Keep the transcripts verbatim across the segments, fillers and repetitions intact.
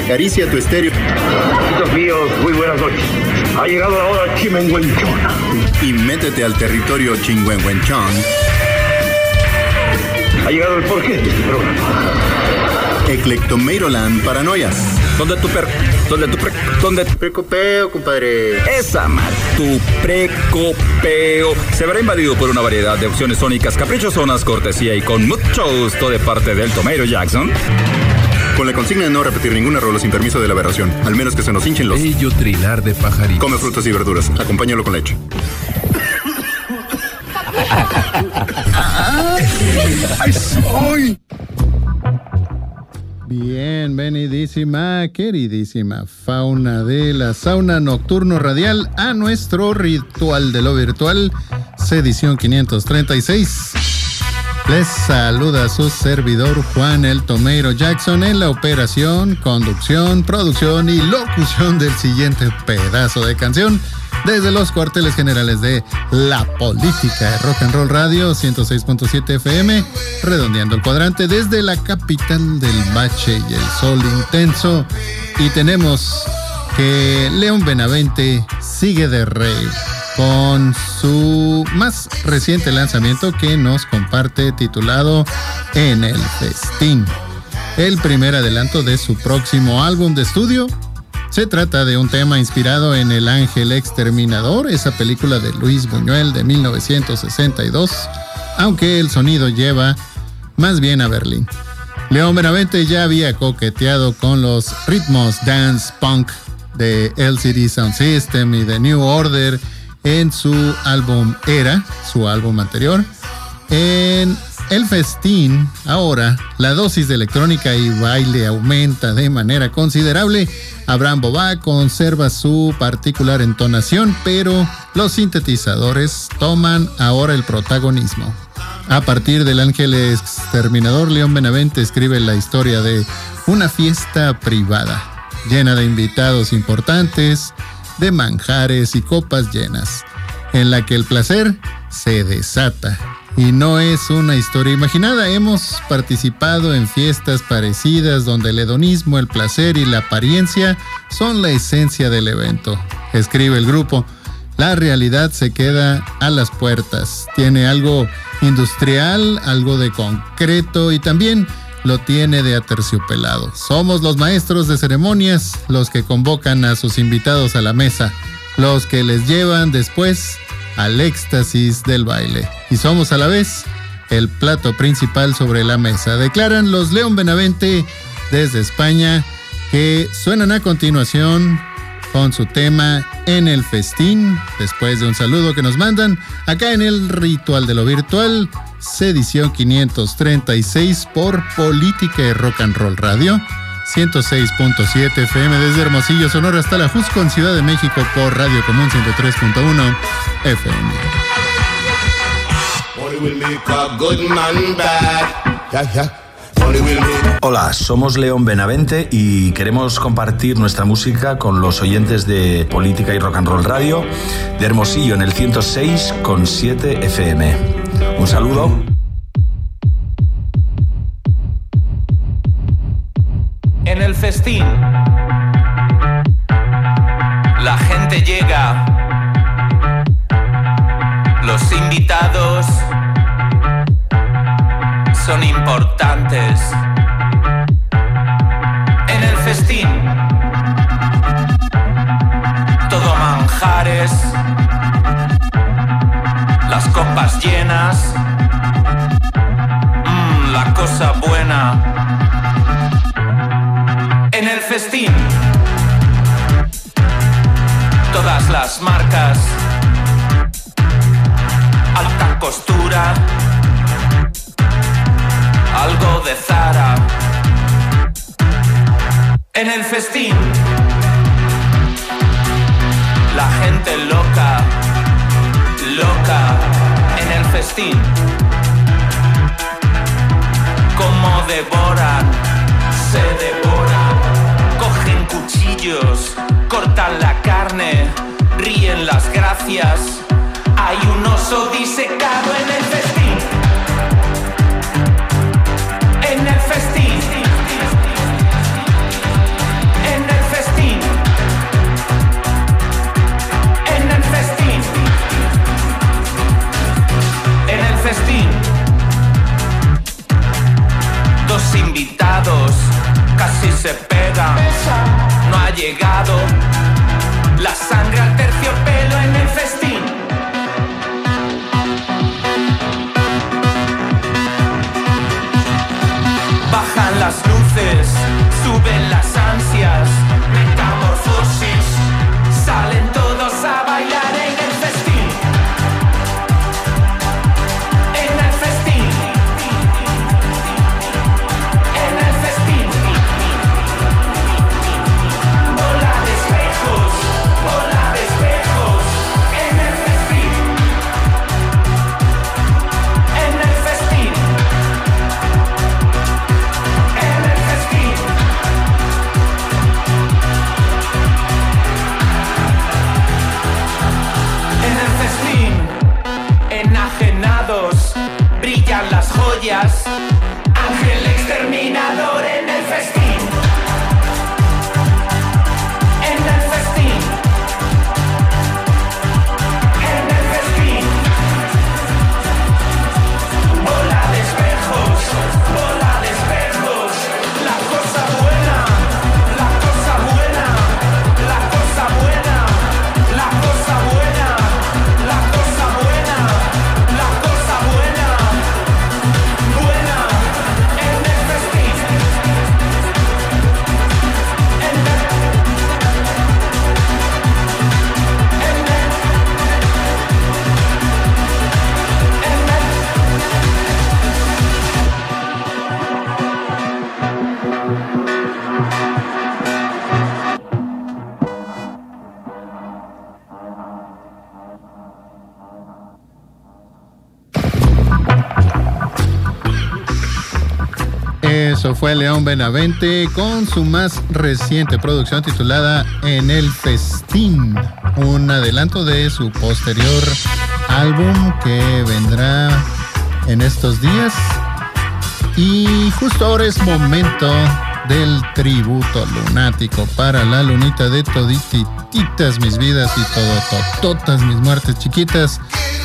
acaricia tu estéreo. Amigos míos, muy buenas noches. Ha llegado la hora chimenguenchona. Y métete al territorio chingüengüenchón. Ha llegado el porqué de este programa. Eclectomeiroland Paranoias. ¿Dónde tu per... ¿Dónde tu pre... ¿Dónde tu precopeo, compadre? Esa madre. Tu precopeo se verá invadido por una variedad de opciones sónicas caprichosonas, cortesía y con mucho gusto de parte del Tomeiro Jackson. Con la consigna de no repetir ninguna rola sin permiso de la aberración, al menos que se nos hinchen los... Bello trinar de pajaritos. Come frutas y verduras, acompáñalo con leche. ¡Ay, soy! Bienvenidísima, queridísima fauna de la sauna nocturno radial a nuestro ritual de lo virtual, edición quinientos treinta y seis. Les saluda su servidor Juan el Tomeiro Jackson en la operación, conducción, producción y locución del siguiente pedazo de canción desde los cuarteles generales de La Política de Rock and Roll Radio ciento seis punto siete F M, redondeando el cuadrante desde la capital del bache y el sol intenso. Y tenemos que León Benavente sigue de rave con su más reciente lanzamiento que nos comparte titulado En el Festín, el primer adelanto de su próximo álbum de estudio. Se trata de un tema inspirado en El Ángel Exterminador, esa película de Luis Buñuel de mil novecientos sesenta y dos, aunque el sonido lleva más bien a Berlín. León Benavente ya había coqueteado con los ritmos dance punk de L C D Sound System y de New Order en su álbum Era, su álbum anterior. En El Festín, ahora, la dosis de electrónica y baile aumenta de manera considerable. Abraham Bobá conserva su particular entonación, pero los sintetizadores toman ahora el protagonismo. A partir del Ángel Exterminador, León Benavente escribe la historia de una fiesta privada, llena de invitados importantes, de manjares y copas llenas, en la que el placer se desata. Y no es una historia imaginada, hemos participado en fiestas parecidas donde el hedonismo, el placer y la apariencia son la esencia del evento. Escribe el grupo, la realidad se queda a las puertas, tiene algo industrial, algo de concreto y también lo tiene de aterciopelado. Somos los maestros de ceremonias, los que convocan a sus invitados a la mesa, los que les llevan después al éxtasis del baile. Y somos a la vez el plato principal sobre la mesa. Declaran los León Benavente desde España, que suenan a continuación con su tema En el Festín, después de un saludo que nos mandan acá en el Ritual de lo Virtual, edición quinientos treinta y seis por Política y Rock and Roll Radio, ciento seis punto siete F M desde Hermosillo, Sonora hasta la Jusco en Ciudad de México por Radio Común ciento tres punto uno F M. Hola, somos León Benavente y queremos compartir nuestra música con los oyentes de Política y Rock and Roll Radio de Hermosillo en el ciento seis punto siete F M. Un saludo. En el festín, la gente llega, los invitados son importantes. En el festín, todo manjares, las copas llenas, mmm, la cosa buena. En el festín, todas las marcas, alta costura, algo de Zara. En el festín, la gente loca, loca. En el festín, como devoran, se devoran, cogen cuchillos, cortan la carne, ríen las gracias. Hay un oso disecado en el festín. En el festín. festín. Dos invitados casi se pegan. No ha llegado la sangre al terciopelo en el festín. Bajan las luces, suben las ansias, metamorfosis, salen todos a bailar en el festín. En el festín. En el festín. Bola de espejos, bola de espejos, en el festín. En el festín. En el festín. En el festín, enajenados, brillan las joyas. Ángel exterminador en el festín. En el festín. En el festín. Bola de espejos, bola de espejos. La cosa buena, la cosa buena, la cosa buena, la cosa buena, la cosa buena, la cosa buena, buena, en el festín. En el, en el, Eso fue León Benavente con su más reciente producción titulada En el Festín, un adelanto de su posterior álbum que vendrá en estos días. Y justo ahora es momento del tributo lunático para la lunita de todititas mis vidas y todo tototas mis muertes chiquitas,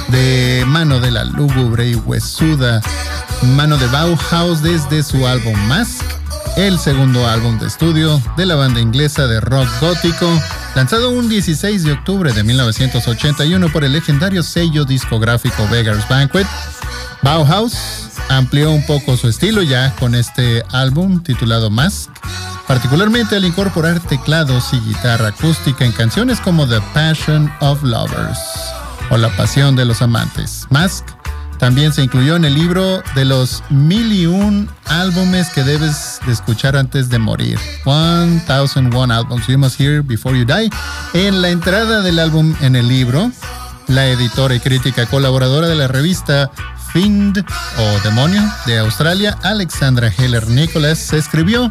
de mano de la lúgubre y huesuda mano de Bauhaus desde su álbum Mask, el segundo álbum de estudio de la banda inglesa de rock gótico, lanzado un dieciséis de octubre de mil novecientos ochenta y uno por el legendario sello discográfico Beggar's Banquet. Bauhaus amplió un poco su estilo ya con este álbum titulado Mask, particularmente al incorporar teclados y guitarra acústica en canciones como The Passion of Lovers o La Pasión de los Amantes. Mask también se incluyó en el libro de los mil y un álbumes que debes de escuchar antes de morir. one thousand one albums you must hear before you die. En la entrada del álbum en el libro, la editora y crítica colaboradora de la revista Fiend o Demonio de Australia, Alexandra Heller Nicholas, se escribió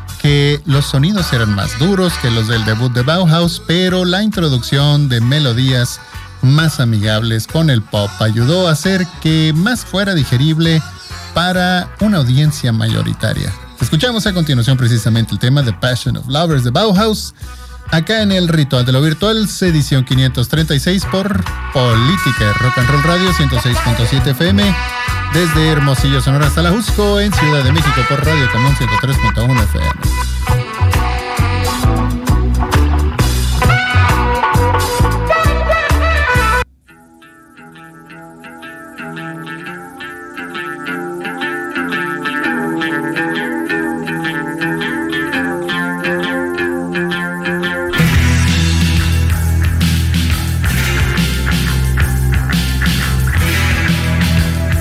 que los sonidos eran más duros que los del debut de Bauhaus, pero la introducción de melodías más amigables con el pop ayudó a hacer que más fuera digerible para una audiencia mayoritaria. Escuchamos a continuación precisamente el tema The Passion of Lovers de Bauhaus, acá en el Ritual de lo Virtual, edición quinientos treinta y seis por Política de Rock and Roll Radio ciento seis punto siete F M, desde Hermosillo, Sonora hasta La Jusco, en Ciudad de México por Radio Común ciento tres punto uno F M.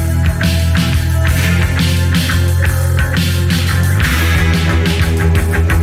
Thank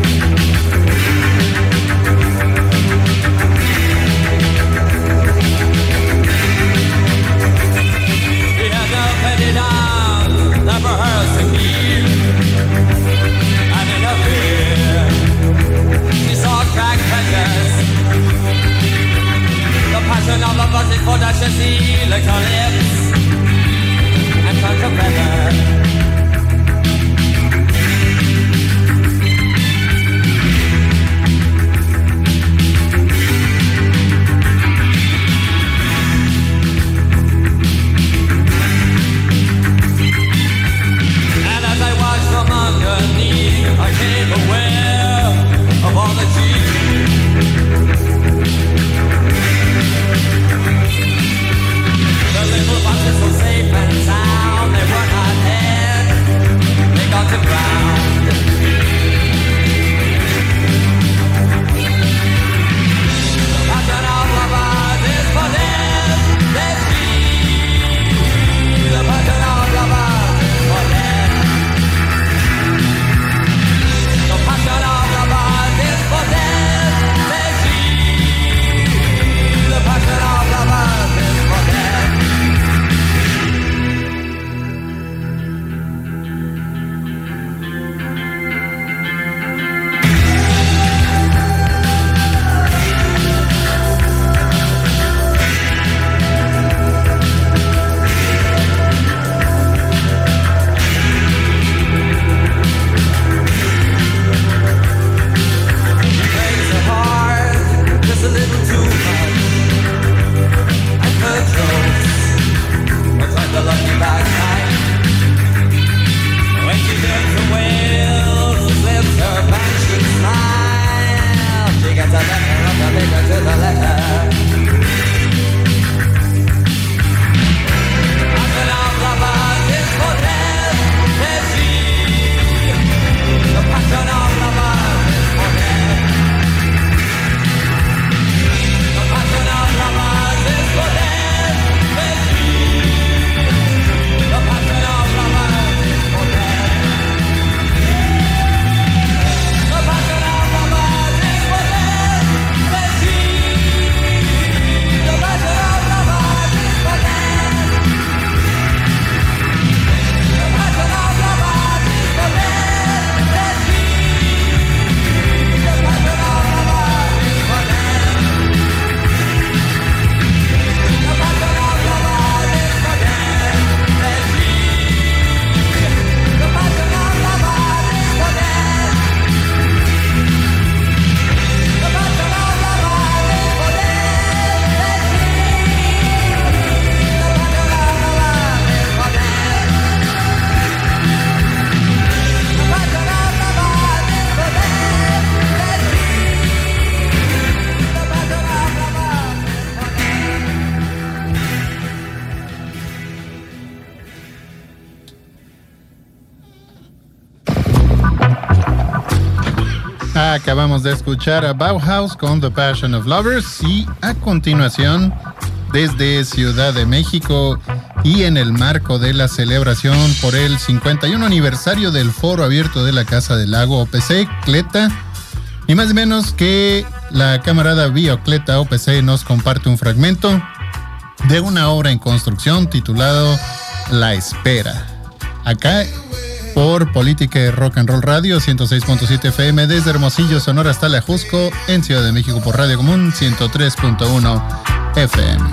Acabamos de escuchar a Bauhaus con The Passion of Lovers y a continuación, desde Ciudad de México y en el marco de la celebración por el cincuenta y uno aniversario del Foro Abierto de la Casa del Lago O P C, Cleta, ni más ni menos que la camarada Biocleta O P C nos comparte un fragmento de una obra en construcción titulado La Espera. Acá por Política y Rock and Roll Radio ciento seis punto siete F M desde Hermosillo, Sonora hasta La Jusco, en Ciudad de México por Radio Común ciento tres punto uno F M.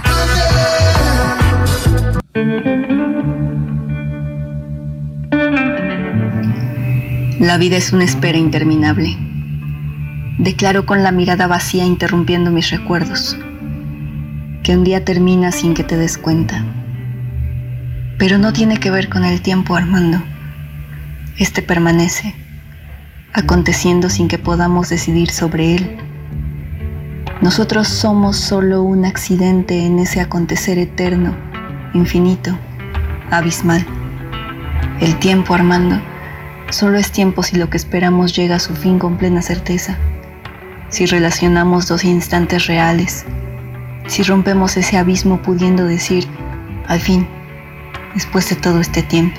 La vida es una espera interminable. Declaro con la mirada vacía interrumpiendo mis recuerdos, que un día termina sin que te des cuenta. Pero no tiene que ver con el tiempo, Armando. Este permanece, aconteciendo sin que podamos decidir sobre él. Nosotros somos solo un accidente en ese acontecer eterno, infinito, abismal. El tiempo, Armando, solo es tiempo si lo que esperamos llega a su fin con plena certeza, si relacionamos dos instantes reales, si rompemos ese abismo pudiendo decir, al fin, después de todo este tiempo.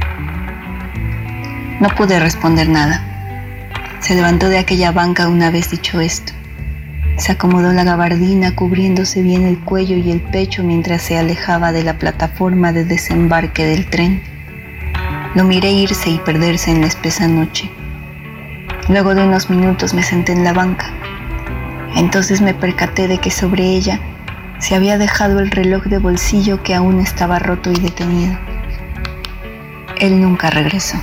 No pude responder nada. Se levantó de aquella banca una vez dicho esto. Se acomodó la gabardina cubriéndose bien el cuello y el pecho mientras se alejaba de la plataforma de desembarque del tren. Lo miré irse y perderse en la espesa noche. Luego de unos minutos me senté en la banca. Entonces me percaté de que sobre ella se había dejado el reloj de bolsillo que aún estaba roto y detenido. Él nunca regresó.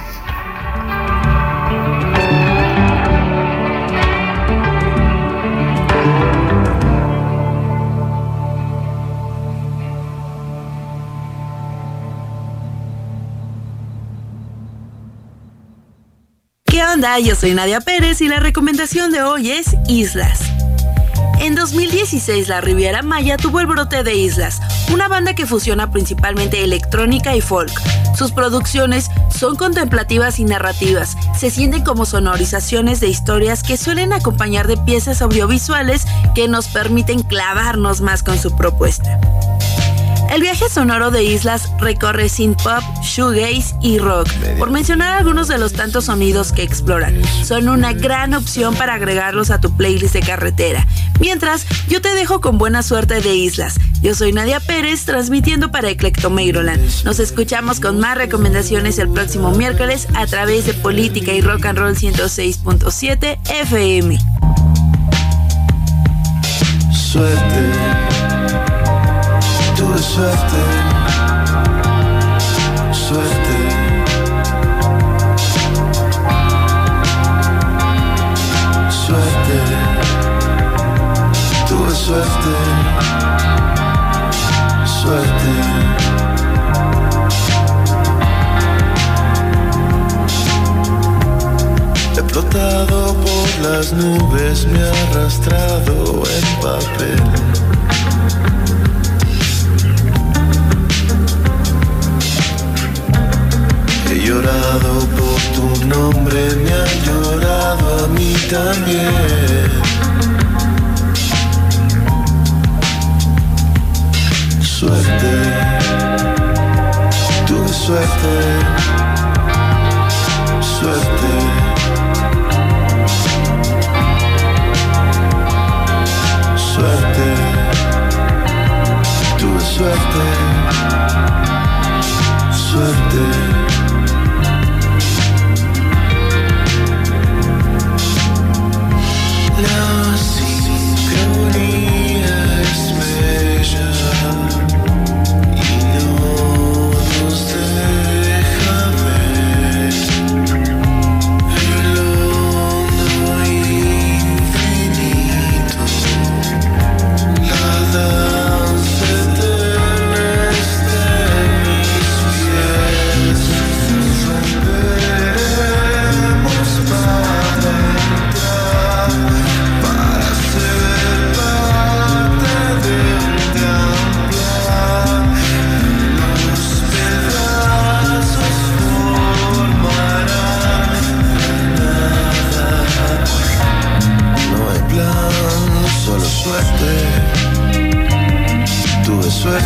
¿Qué onda? Yo soy Nadia Pérez y la recomendación de hoy es Islas. En dos mil dieciséis, la Riviera Maya tuvo el brote de Islas, una banda que fusiona principalmente electrónica y folk. Sus producciones son contemplativas y narrativas, se sienten como sonorizaciones de historias que suelen acompañar de piezas audiovisuales que nos permiten clavarnos más con su propuesta. El viaje sonoro de Islas recorre synth-pop, shoegaze y rock, por mencionar algunos de los tantos sonidos que exploran. Son una gran opción para agregarlos a tu playlist de carretera. Mientras, yo te dejo con buena suerte de Islas. Yo soy Nadia Pérez, transmitiendo para Eclectomeiroland. Nos escuchamos con más recomendaciones el próximo miércoles a través de Política y Rock and Roll ciento seis punto siete F M. Suerte. Tuve suerte, suerte. Suerte, tuve suerte, suerte. He flotado por las nubes, me he arrastrado en papel. He llorado por tu nombre, me han llorado a mí también. Suerte, tuve suerte, suerte. Suerte, tuve suerte, suerte. La sincronía es bella y no nos deja ver el hondo infinito, la danza eterna es de mis pies.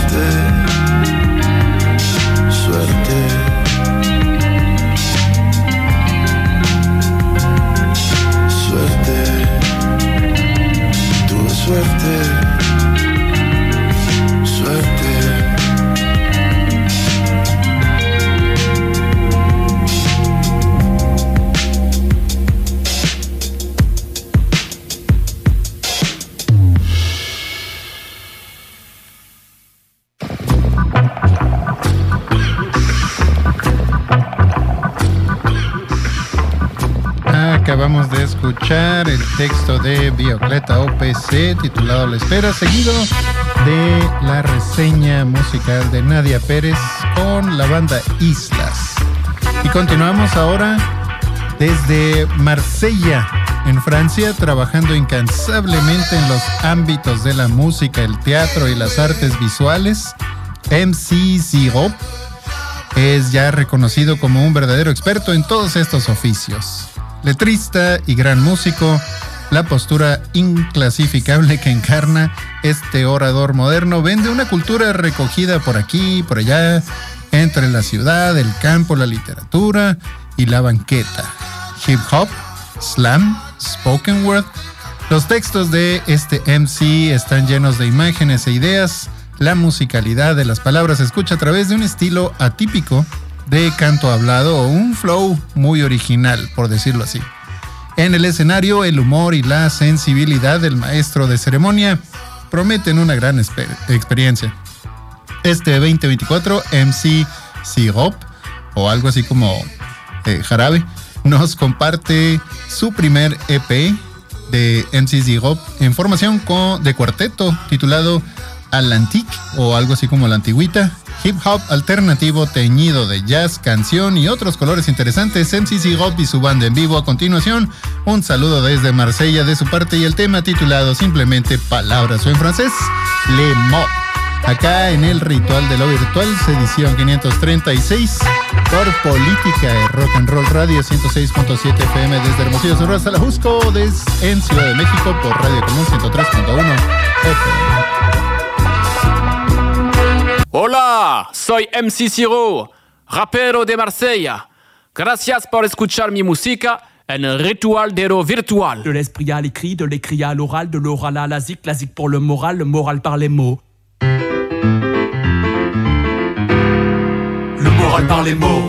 suerte, suerte. Suerte, tuve suerte, suerte. Acabamos de escuchar el texto de Biocleta O P C titulado La Espera, seguido de la reseña musical de Nadia Pérez con la banda Islas. Y continuamos ahora desde Marsella, en Francia, trabajando incansablemente en los ámbitos de la música, el teatro y las artes visuales. M C Sirope es ya reconocido como un verdadero experto en todos estos oficios. Letrista y gran músico, la postura inclasificable que encarna este orador moderno vende una cultura recogida por aquí y por allá, entre la ciudad, el campo, la literatura y la banqueta. Hip hop, slam, spoken word. Los textos de este M C están llenos de imágenes e ideas. La musicalidad de las palabras se escucha a través de un estilo atípico de canto hablado o un flow muy original, por decirlo así. En el escenario, el humor y la sensibilidad del maestro de ceremonia prometen una gran exper- experiencia. Este veinte veinticuatro, M C Sirope, o algo así como eh, Jarabe, nos comparte su primer E P de M C Sirope en formación con, de cuarteto titulado Atlantique, o algo así como La Antigüita. Hip hop alternativo teñido de jazz, canción y otros colores interesantes. M C Sirope y su banda en vivo a continuación. Un saludo desde Marsella de su parte y el tema titulado simplemente Palabras o en francés, Le Mot. Acá en el Ritual de lo Virtual, edición quinientos treinta y seis, por Política de Rock and Roll Radio ciento seis punto siete F M desde Hermosillo, Sonora hasta la Jusco, desde en Ciudad de México por Radio Común ciento tres punto uno F M. Hola, soy M C Sirope, rapero de Marsella. Gracias por escuchar mi música en el Ritual de lo Virtual. De l'esprit à l'écrit, de l'écrit à l'oral, de l'oral à la zik, la zik pour le moral, le moral par les mots. Le moral par les mots.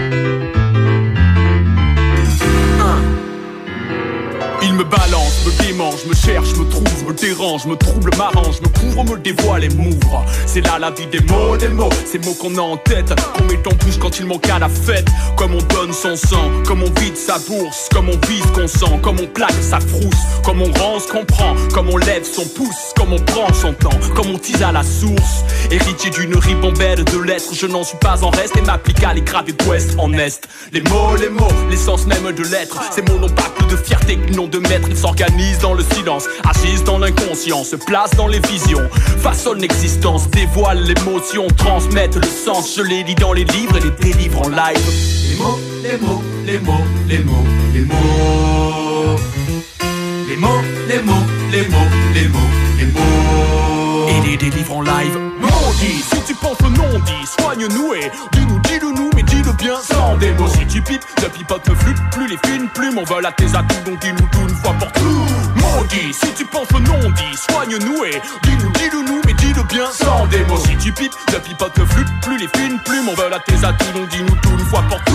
Il me balance, me démange, me cherche, me trouve, me dérange, me trouble, m'arrange, me couvre, me dévoile et m'ouvre. C'est là la vie des mots, des mots, ces mots qu'on a en tête, qu'on met en bouche quand il manque à la fête. Comme on donne son sang, comme on vide sa bourse, comme on vise qu'on sent, comme on plaque sa frousse, comme on rend ce qu'on prend, comme on lève son pouce, comme on prend son temps, comme on tease à la source. Héritier d'une ribambelle de lettres, je n'en suis pas en reste et m'applique à les graver d'ouest en est. Les mots, les mots, l'essence même de l'être, ces mots n'ont pas que de fierté, que non de maître, ils s'organisent dans le silence, agissent dans l'inconscient, se placent dans les visions, façonnent l'existence, dévoilent l'émotion, transmettent le sens, je les lis dans les livres et les délivre en live. Les mots, les mots, les mots, les mots, les mots. Les mots, les mots, les mots, les mots, les mots. Et les délivre en live. Maudit, si tu penses le non-dit, soigne-nous et dis-nous, dis-le nous, mais dis-le bien sans des mots. Si tu pipes, le pipote me flûte, plus les fines plumes, on vole à tes atouts, donc dis-nous tout une fois pour tout. Maudit, si tu penses le non-dit, soigne-nous et dis-nous, dis-le nous, mais dis-le bien sans des mots. Si tu pipes, le pipote me flûte, plus les fines plumes, on vole à tes atouts, donc dis-nous tout une fois pour tout.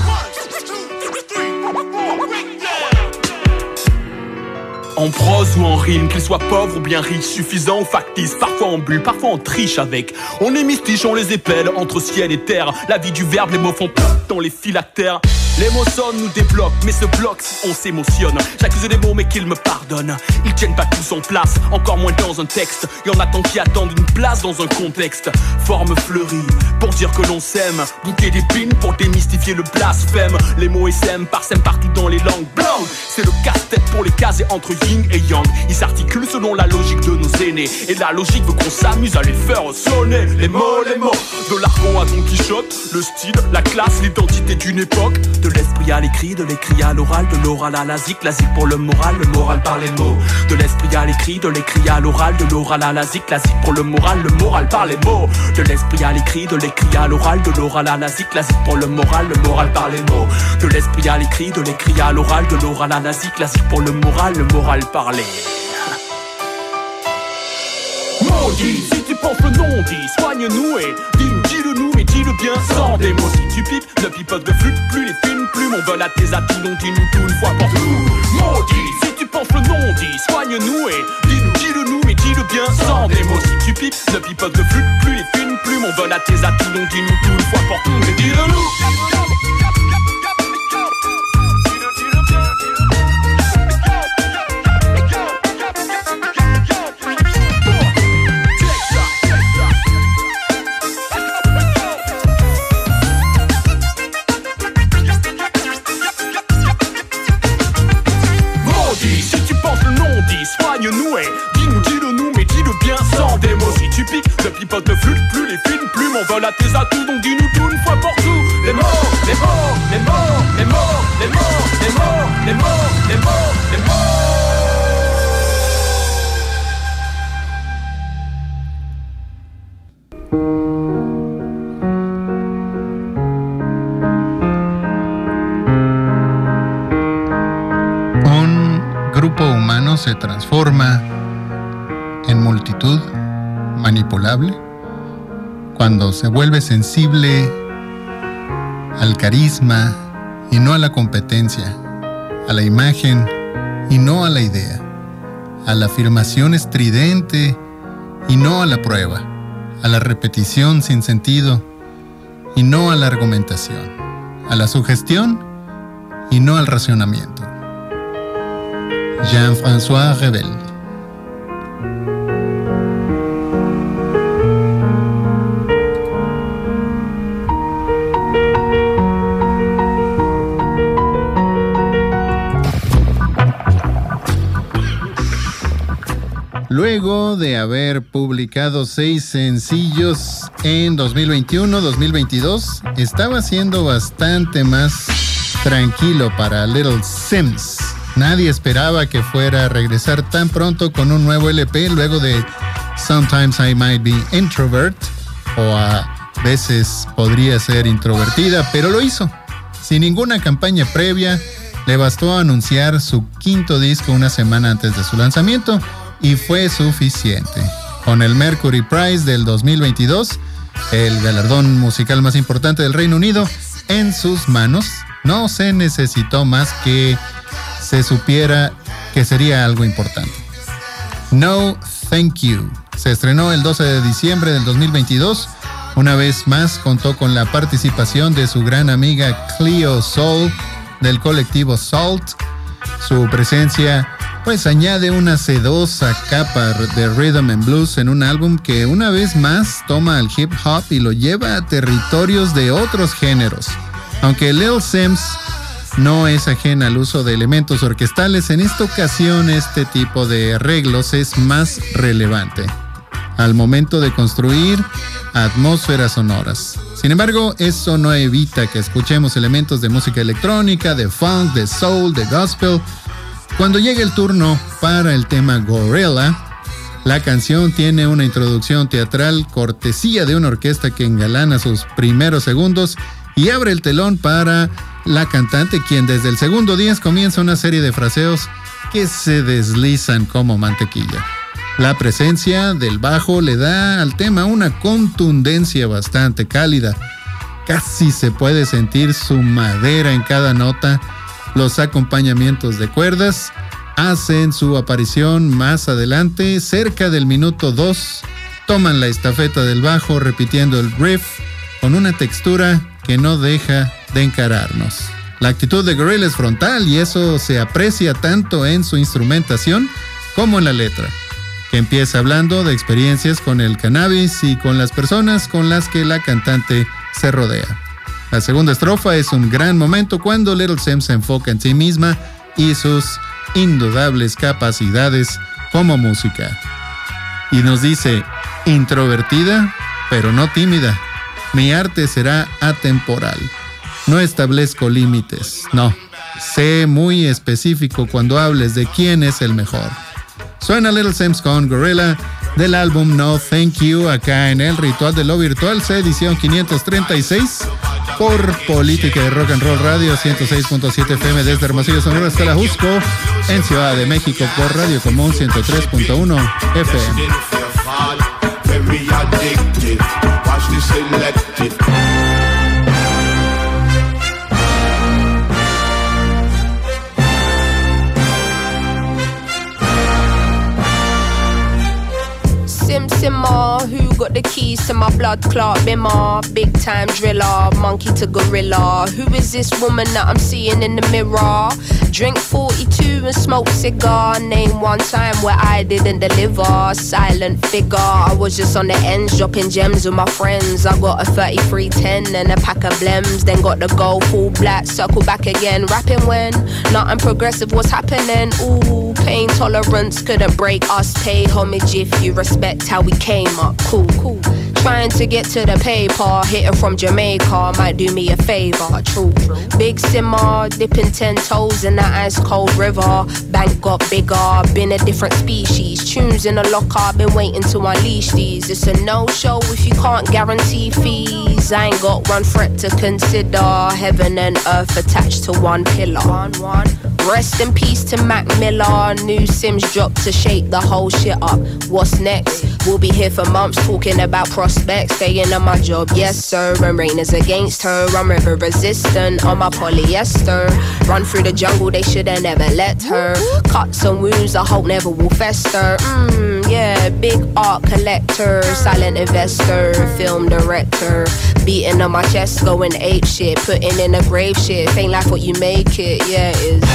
En prose ou en rime, qu'il soit pauvre ou bien riche, suffisant ou factice, parfois en bulle, parfois on triche avec. On est mystiche, on les épelle entre ciel et terre. La vie du verbe, les mots font pop dans les phylactères. Les mots sonnent, nous débloquent, mais se bloquent si on s'émotionne. J'accuse des mots mais qu'ils me pardonnent. Ils tiennent pas tous en place, encore moins dans un texte. Y'en a tant qui attendent une place dans un contexte. Forme fleurie, pour dire que l'on s'aime. Bouquet d'épines pour démystifier le blasphème. Les mots S M parsèment partout dans les langues blanches. C'est le casse-tête pour les caser entre yin et yang. Ils s'articulent selon la logique de nos aînés. Et la logique veut qu'on s'amuse à les faire sonner. Les mots, les mots, de l'argon à Don Quichotte. Le style, la classe, l'identité d'une époque. De l'esprit à l'écrit, de l'écrit à l'oral. De l'oral à la zik, la zik pour le moral. Le moral par les mots. De l'esprit à l'écrit, de l'écrit à l'oral. De l'oral à la zik, la zik pour le moral. Le moral par les mots. De l'esprit à l'écrit, de l'écrit à l'oral. De l'oral à la zik, la zik pour le moral. Le moral par les mots. De l'esprit à l'écrit, de l'écrit à l'oral. De l'oral à la zik, la zik pour le moral. Le moral parlé. Maudit, si tu penses le non-dit, soigne-nous et dis-nous, dis-le nous, mais dis-le bien sans des mots. Si tu pipes, ne pipote de flûte, plus les fines plumes, on veut la tes atouts, dis-nous tout une fois pour tout. Maudit, si tu penses le non-dit, soigne-nous et dis-nous, dis-le nous, mais dis-le bien sans des mots. Si tu pipes, ne pipote de flûte, plus les fines plumes, on veut la tes atouts, dis-nous tout une fois pour tout, mais dis-le nous. Soigne-nous et dis-nous, dis-le nous, mais dis-le bien sans des mots. Si tu piques, le pipote de flûte, plus les fines plumes, on vole à tes atouts, donc dis-nous tout une fois pour tout. Les mots, les mots, les mots, les mots, les mots, les mots, les mots, les mots, les mots. Grupo humano se transforma en multitud manipulable cuando se vuelve sensible al carisma y no a la competencia, a la imagen y no a la idea, a la afirmación estridente y no a la prueba, a la repetición sin sentido y no a la argumentación, a la sugestión y no al racionamiento. Jean-François Rebel. Luego de haber publicado seis sencillos en dos mil veintiuno dos mil veintidós, estaba siendo bastante más tranquilo para Little Simz. Nadie esperaba que fuera a regresar tan pronto con un nuevo L P luego de Sometimes I Might Be Introvert, o a veces podría ser introvertida, pero lo hizo. Sin ninguna campaña previa, le bastó anunciar su quinto disco una semana antes de su lanzamiento y fue suficiente. Con el Mercury Prize del dos mil veintidós, el galardón musical más importante del Reino Unido, en sus manos, no se necesitó más que se supiera que sería algo importante. No Thank You se estrenó el doce de diciembre del dos mil veintidós. Una vez más contó con la participación de su gran amiga Cleo Sol del colectivo Salt. Su presencia pues añade una sedosa capa de rhythm and blues en un álbum que una vez más toma al hip hop y lo lleva a territorios de otros géneros. Aunque Lil Simz no es ajena al uso de elementos orquestales, en esta ocasión este tipo de arreglos es más relevante al momento de construir atmósferas sonoras. Sin embargo, eso no evita que escuchemos elementos de música electrónica, de funk, de soul, de gospel. Cuando llega el turno para el tema Gorilla, la canción tiene una introducción teatral cortesía de una orquesta que engalana sus primeros segundos y abre el telón para la cantante, quien desde el segundo diez comienza una serie de fraseos que se deslizan como mantequilla. La presencia del bajo le da al tema una contundencia bastante cálida. Casi se puede sentir su madera en cada nota. Los acompañamientos de cuerdas hacen su aparición más adelante, cerca del minuto dos. Toman la estafeta del bajo repitiendo el riff con una textura que no deja de encararnos. La actitud de Gorilla es frontal y eso se aprecia tanto en su instrumentación como en la letra. que empieza hablando de experiencias con el cannabis y con las personas con las que la cantante se rodea. La segunda estrofa es un gran momento cuando Little Simz se enfoca en sí misma y sus indudables capacidades como música. Y nos dice, introvertida, pero no tímida. Mi arte será atemporal. No establezco límites, no. Sé muy específico cuando hables de quién es el mejor. Suena Little Simz con Gorilla del álbum No Thank You acá en el Ritual de lo Virtual, edición quinientos treinta y seis por Política y Rock and Roll Radio ciento seis punto siete F M desde Hermosillo, Sonora hasta la Jusco, en Ciudad de México por Radio Común ciento tres punto uno F M. Sim Simmer, who got the keys to my blood clot bimmer? Big time driller, monkey to gorilla. Who is this woman that I'm seeing in the mirror? Drink forty-two and smoke cigar. Name one time where I didn't deliver. Silent figure, I was just on the ends dropping gems with my friends. I got a thirty-three ten and a pack of blems. Then got the gold full black, circle back again. Rapping when nothing progressive was happening. Ooh, pain tolerance couldn't break us. Pay homage if you respect how we came up, cool, cool. Trying to get to the paper, hitting from Jamaica might do me a favor, true. Big simmer, dipping ten toes in the ice cold river. Bank got bigger, been a different species. Tunes in the locker, been waiting to unleash these. It's a no-show if you can't guarantee fees. I ain't got one threat to consider. Heaven and earth attached to one pillar. One, one. Rest in peace to Mac Miller. New Sims dropped to shake the whole shit up. What's next? We'll be here for months talking about prospects. Staying on my job, yes sir. And rain is against her. I'm river resistant on my polyester. Run through the jungle, they shoulda never let her. Cuts and wounds I hope never will fester. Mmm, yeah, big art collector. Silent investor, film director. Beating on my chest, going ape shit. Putting in a grave shit. Ain't like what you make it, yeah it is.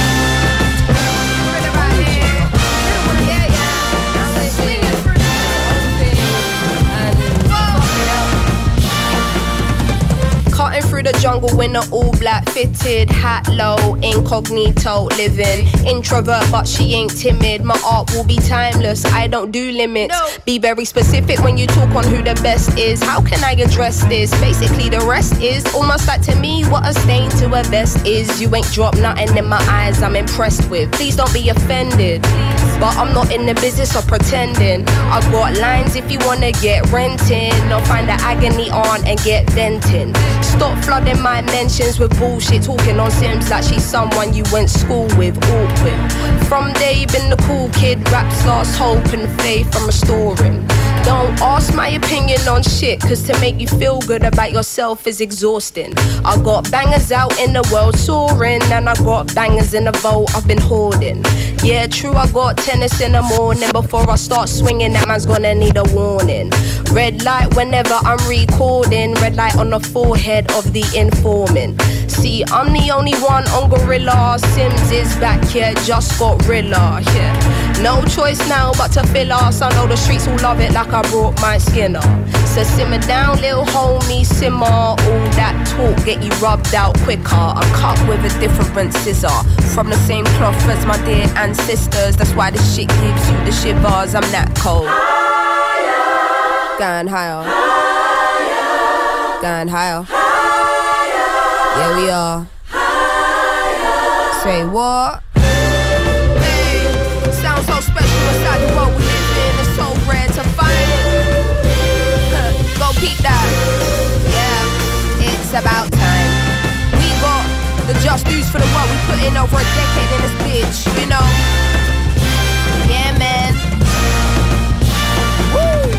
Cutting through the jungle in an all black fitted hat low, incognito living. Introvert but she ain't timid. My art will be timeless, I don't do limits. No. Be very specific when you talk on who the best is. How can I address this? Basically the rest is almost like to me what a stain to a vest is. You ain't dropped nothing in my eyes I'm impressed with. Please don't be offended, but I'm not in the business of pretending. I got lines if you wanna get renting, or find the agony on and get venting. Stop flooding my mentions with bullshit, talking on Sims like she's someone you went school with. Awkward. From day been the cool kid, raps lost hope and faith I'm restoring. Don't ask my opinion on shit, cause to make you feel good about yourself is exhausting. I got bangers out in the world soaring, and I got bangers in the vault I've been hoarding. Yeah, true, I got tennis in the morning. Before I start swinging, that man's gonna need a warning. Red light whenever I'm recording. Red light on the forehead of the informant. See, I'm the only one on Gorilla. Sims is back here, just got Rilla, yeah. No choice now but to fill us. I know the streets will love it like I brought my skin up. So simmer down, little homie, simmer. All that talk get you rubbed out quicker. I cut with a different scissor, from the same cloth as my dear ancestors. That's why this shit gives you the shivers. I'm that cold. Higher. Going higher. Higher. Going higher. Higher. Yeah, we are. Higher. Say what? Hey, sounds so special inside the world we live in. It's so rare to find it. Go peep that. Yeah, it's about time. We got the just dues for the work we put in over a decade in this bitch, you know. Yeah, man. Woo!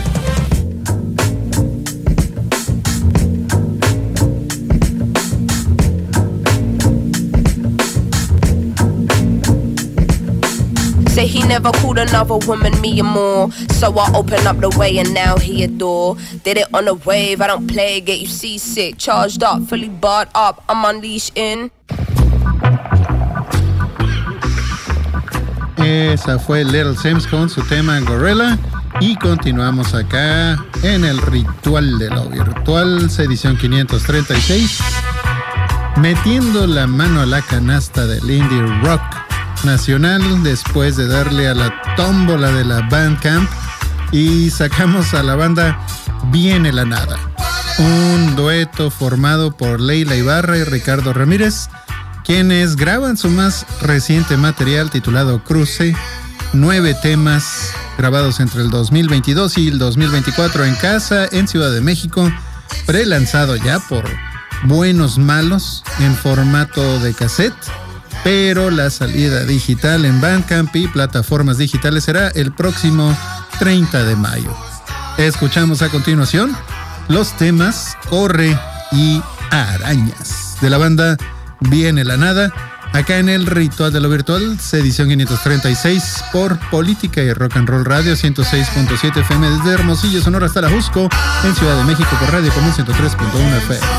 Say he never called another woman me or more. So I open up the way and now he adore. Did it on a wave, I don't play, get you seasick. Charged up, fully barred up, I'm unleashed in. Esa fue Little Sims con su tema Gorilla. Y continuamos acá en el Ritual de lo Virtual, edición quinientos treinta y seis, metiendo la mano a la canasta del indie rock nacional después de darle a la tómbola de la Bandcamp y sacamos a la banda Viene la Nada, un dueto formado por Leila Ibarra y Ricardo Ramírez, quienes graban su más reciente material titulado Cruce, nueve temas grabados entre el dos mil veintidós y el dos mil veinticuatro en casa, en Ciudad de México, prelanzado ya por Buenos Malos en formato de cassette, pero la salida digital en Bandcamp y plataformas digitales será el próximo treinta de mayo. Escuchamos a continuación los temas Corre y Arañas de la banda Viene la Nada, acá en el Ritual de lo Virtual, edición quinientos treinta y seis por Política y Rock and Roll Radio ciento seis punto siete F M desde Hermosillo, Sonora hasta La Jusco, en Ciudad de México por Radio Común ciento tres punto uno F M.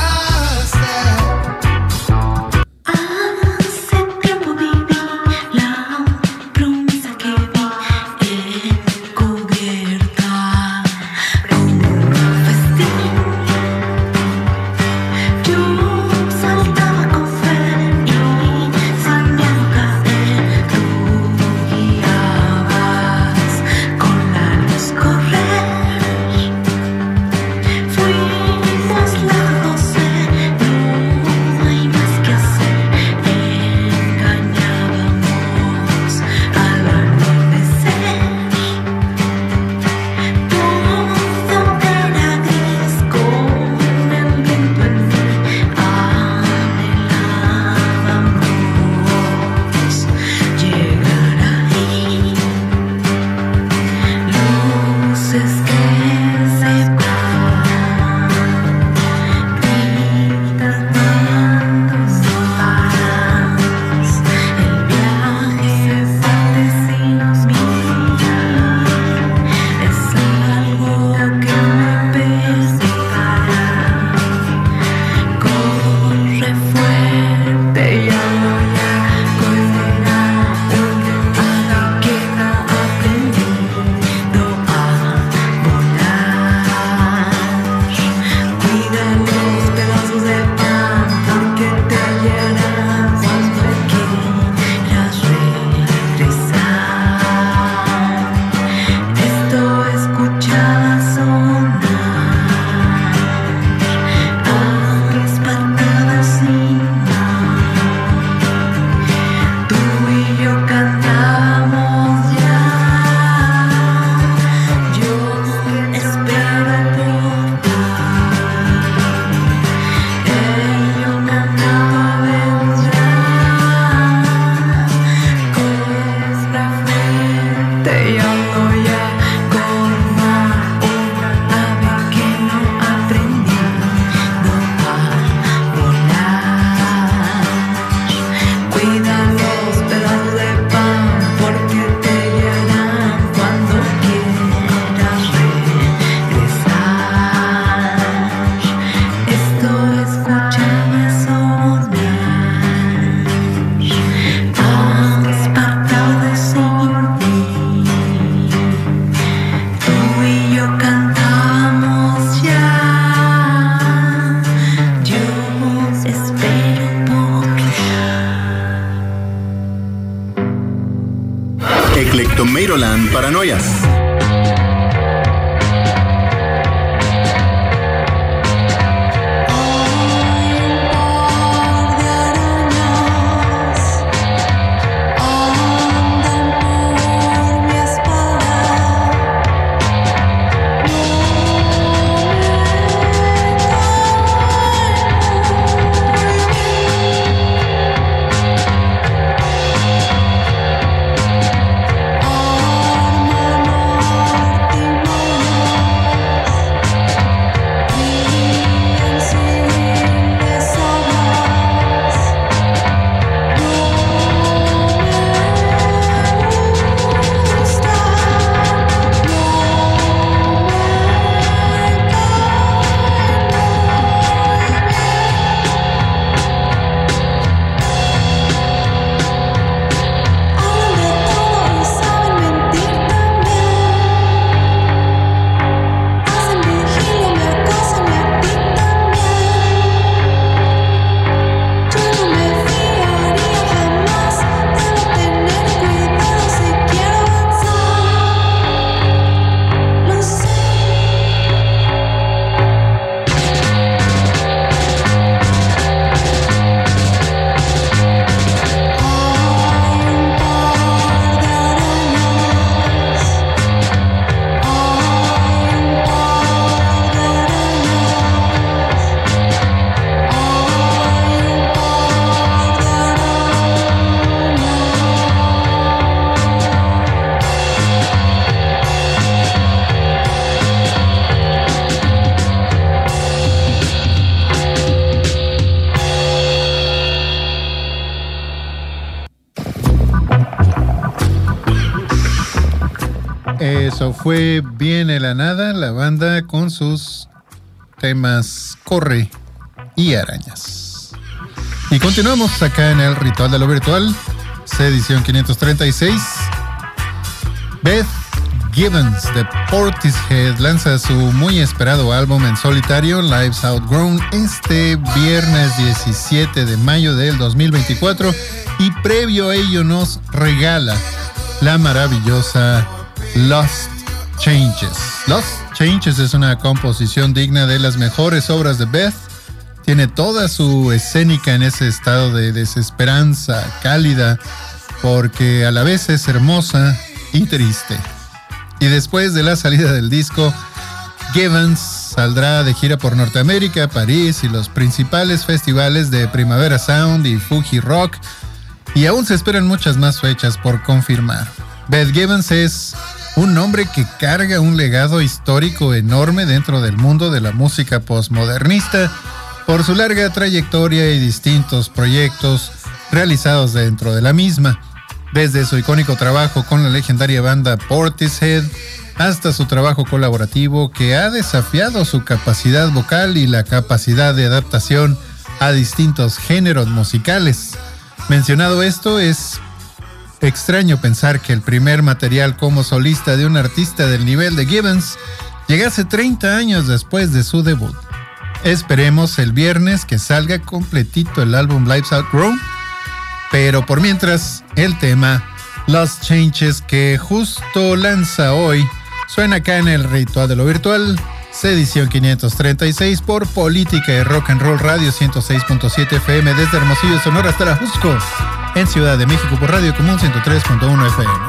Eclectomeiroland Paranoias. Oh Eso fue Viene la Nada, la banda con sus temas Corre y Arañas. Y continuamos acá en el Ritual de lo Virtual, edición quinientos treinta y seis. Beth Gibbons de Portishead lanza su muy esperado álbum en solitario, Lives Outgrown, este viernes diecisiete de mayo del dos mil veinticuatro, y previo a ello nos regala la maravillosa Lost Changes. Lost Changes es una composición digna de las mejores obras de Beth. Tiene toda su escénica en ese estado de desesperanza cálida, porque a la vez es hermosa y triste. Y después de la salida del disco, Gibbons saldrá de gira por Norteamérica, París y los principales festivales de Primavera Sound y Fuji Rock, y aún se esperan muchas más fechas por confirmar. Beth Gibbons es un nombre que carga un legado histórico enorme dentro del mundo de la música postmodernista por su larga trayectoria y distintos proyectos realizados dentro de la misma. Desde su icónico trabajo con la legendaria banda Portishead hasta su trabajo colaborativo que ha desafiado su capacidad vocal y la capacidad de adaptación a distintos géneros musicales. Mencionado esto, es extraño pensar que el primer material como solista de un artista del nivel de Gibbons llegase treinta años después de su debut. Esperemos el viernes que salga completito el álbum Lives Outgrown, pero por mientras, el tema Lost Changes, que justo lanza hoy, suena acá en el Ritual de lo Virtual, edición quinientos treinta y seis por Política y Rock and Roll Radio ciento seis punto siete F M desde Hermosillo, Sonora hasta La Jusco, en Ciudad de México por Radio Común ciento tres punto uno F M.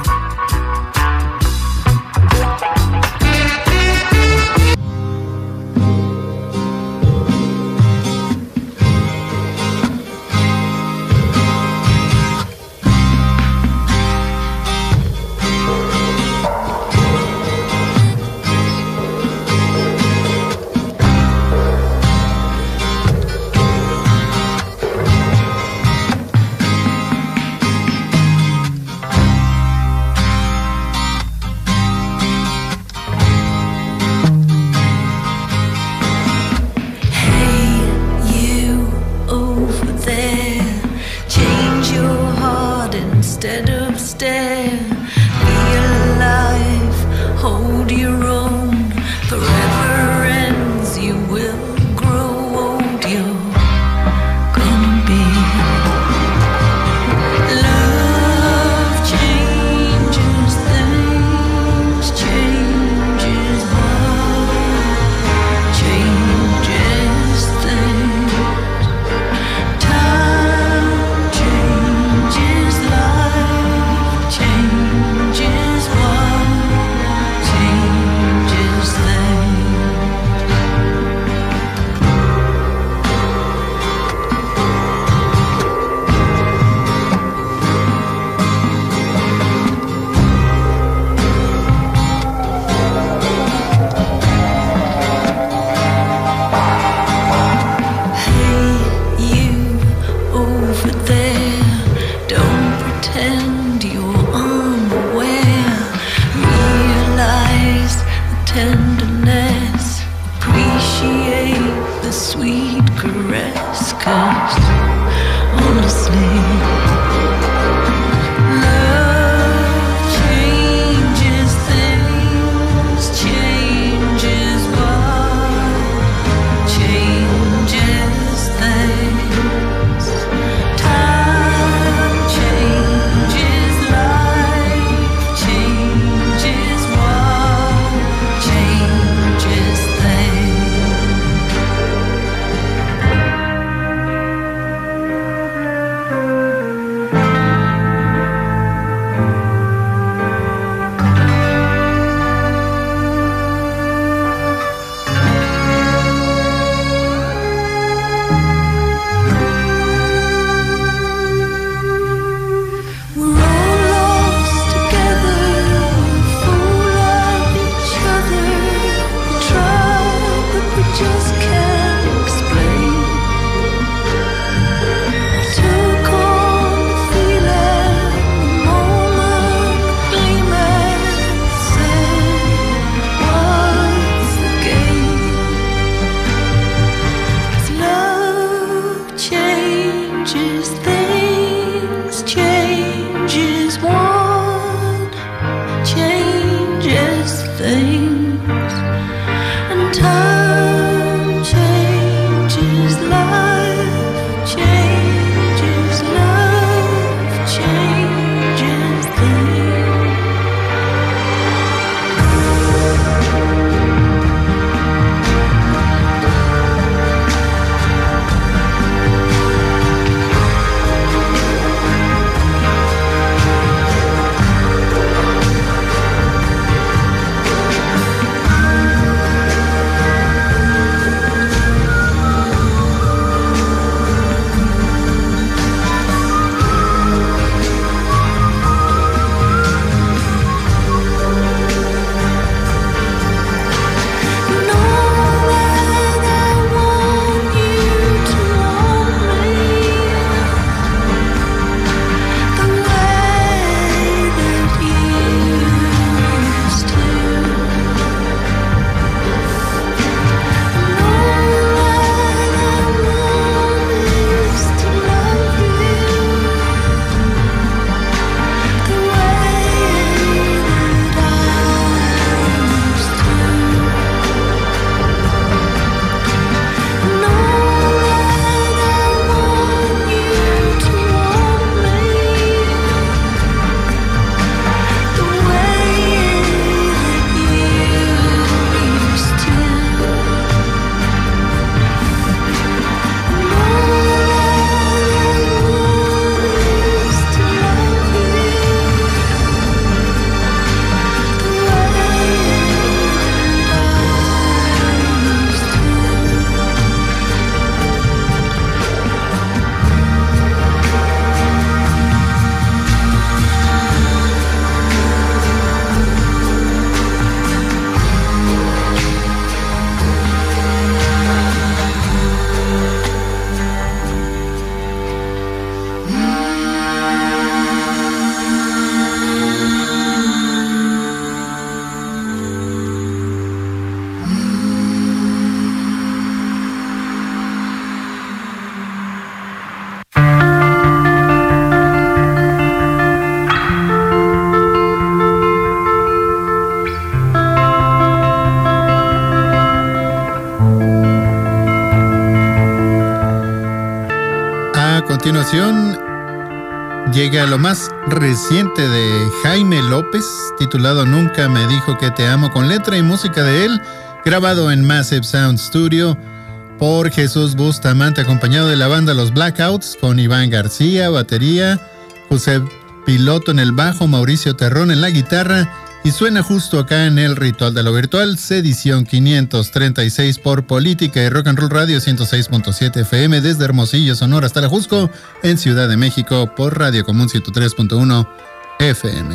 A continuación llega lo más reciente de Jaime López, titulado Nunca me dijo que te amo, con letra y música de él, grabado en Massive Sound Studio por Jesús Bustamante, acompañado de la banda Los Blackouts, con Iván García, batería, José Piloto en el bajo, Mauricio Terrón en la guitarra, y suena justo acá en el Ritual de lo Virtual, edición quinientos treinta y seis por Política y Rock and Roll Radio ciento seis punto siete F M desde Hermosillo, Sonora hasta La Jusco, en Ciudad de México por Radio Común ciento tres punto uno F M.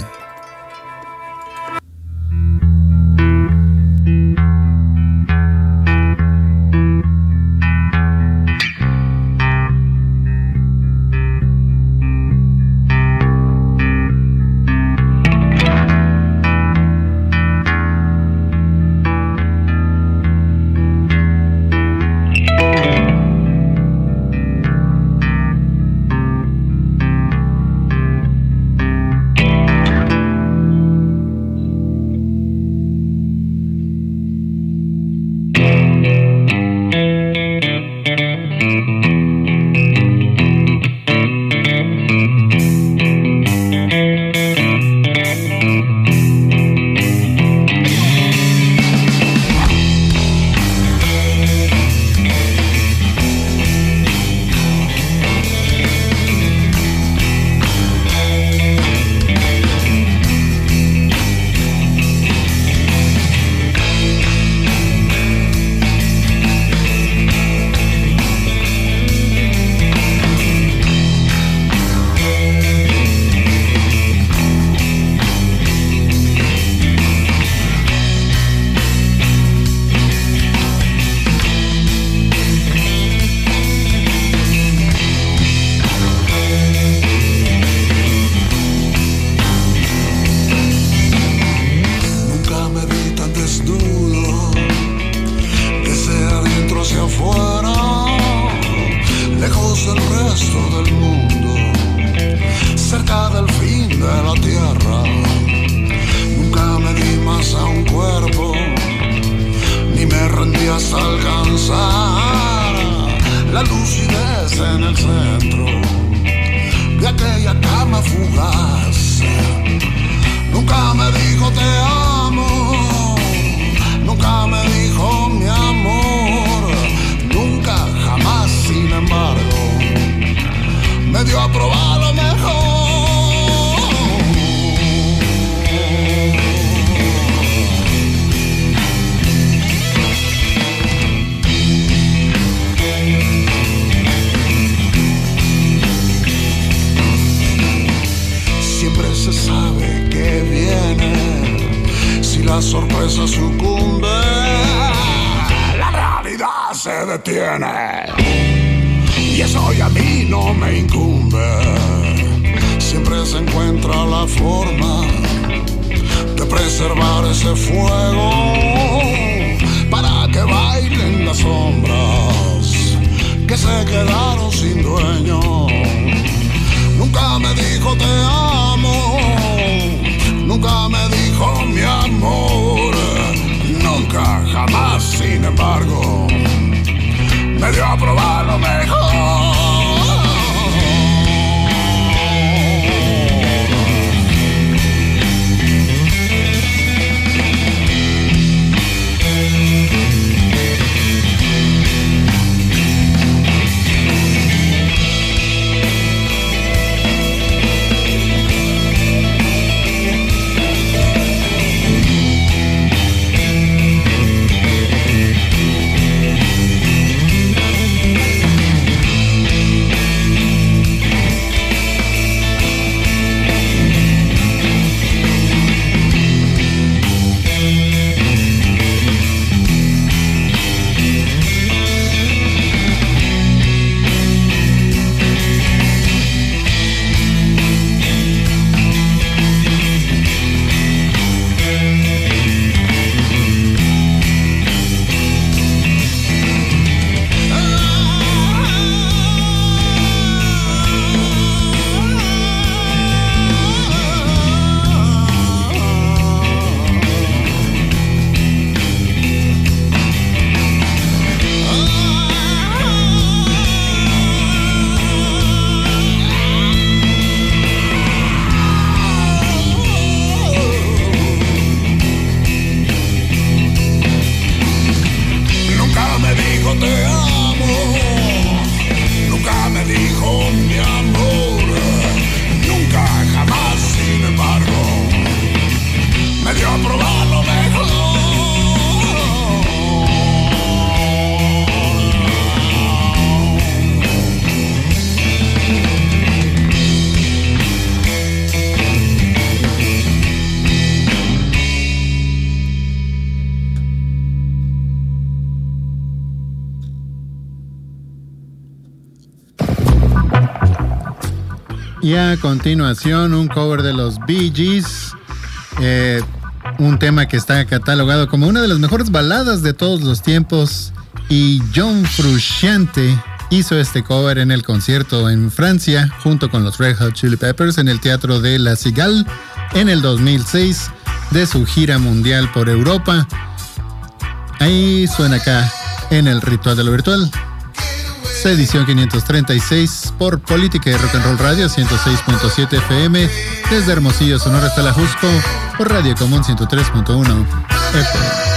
Y a continuación, un cover de los Bee Gees. Eh, un tema que está catalogado como una de las mejores baladas de todos los tiempos. Y John Frusciante hizo este cover en el concierto en Francia, junto con los Red Hot Chili Peppers, en el Teatro de La Cigale, en el dos mil seis, de su gira mundial por Europa. Ahí suena acá, en el Ritual de lo Virtual. Edición quinientos treinta y seis por Política y Rock and Roll Radio ciento seis punto siete F M, desde Hermosillo, Sonora hasta La Jusco, por Radio Común ciento tres punto uno F M.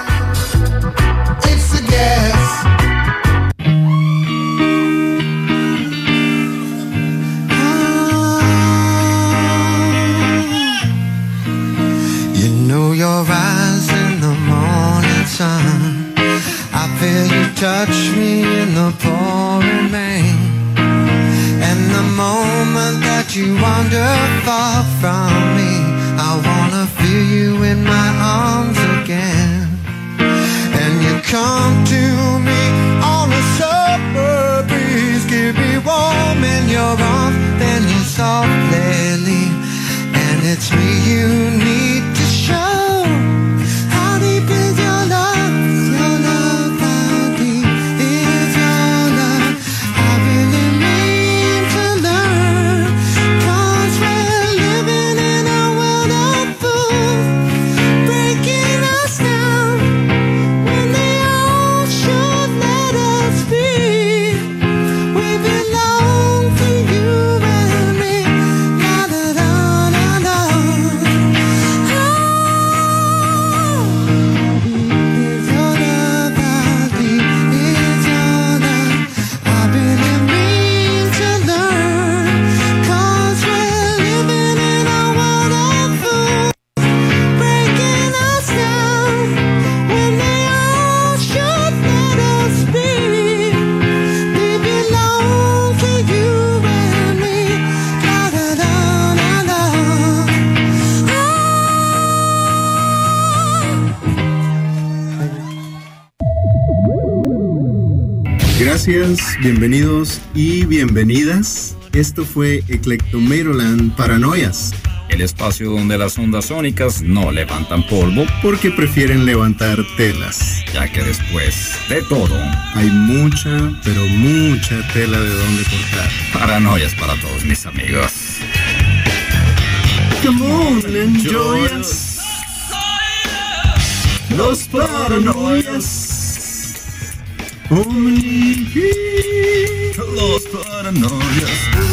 You know your eyes in the morning sun. I feel you touch me in the pouring rain. And the moment that you wander far from me, I wanna feel you in my arms again. And you come to me on a summer breeze, keep me warm in your arms, then you softly leave. And it's me you need to show. How deep is your love? Your love. Gracias, bienvenidos y bienvenidas. Esto fue Eclectomeroland Paranoias, el espacio donde las ondas sónicas no levantan polvo porque prefieren levantar telas, ya que después de todo hay mucha, pero mucha tela de donde cortar. Paranoias para todos mis amigos. Come on, enjoy us. Los Paranoias. Only Los Paranoias.